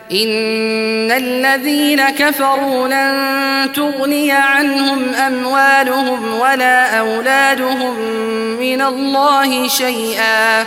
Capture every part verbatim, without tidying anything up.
إن الذين كفروا لن تغني عنهم أموالهم ولا أولادهم من الله شيئا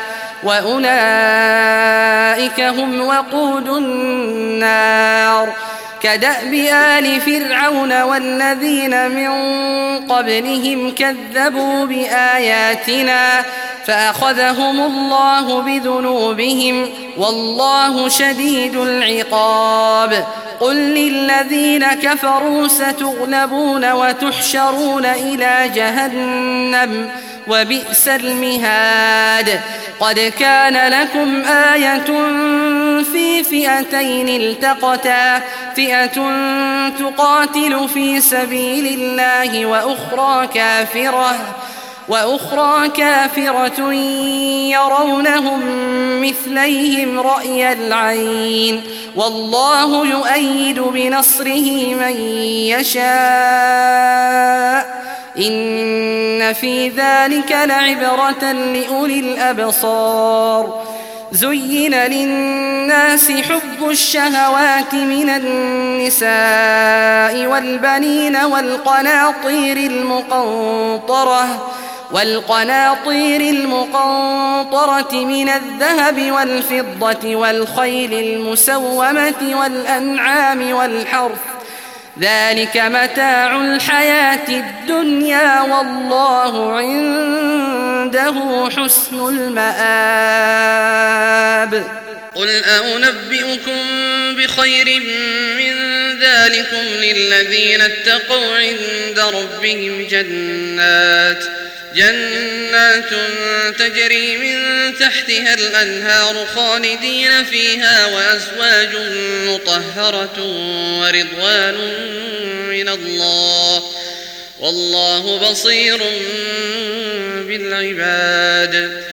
وأولئك هم وقود النار كدأب آل فرعون والذين من قبلهم كذبوا بآياتنا فأخذهم الله بذنوبهم والله شديد العقاب قل للذين كفروا ستغلبون وتحشرون إلى جهنم وبئس المهاد قد كان لكم آية في فئتين التقتا فئة تقاتل في سبيل الله وأخرى كافرة وأخرى كافرة يرونهم مثليهم رأي العين والله يؤيد بنصره من يشاء إن في ذلك لعبرة لأولي الأبصار زين للناس حب الشهوات من النساء والبنين والقناطير المقنطرة والقناطير المقنطرة من الذهب والفضة والخيل المسومة والأنعام والحرث ذلك متاع الحياة الدنيا والله عنده حسن المآب قل أنبئكم بخير من ذلكم للذين اتقوا عند ربهم جنات جنات تجري من تحتها الأنهار خالدين فيها وأزواج مطهرة ورضوان من الله والله بصير بالعباد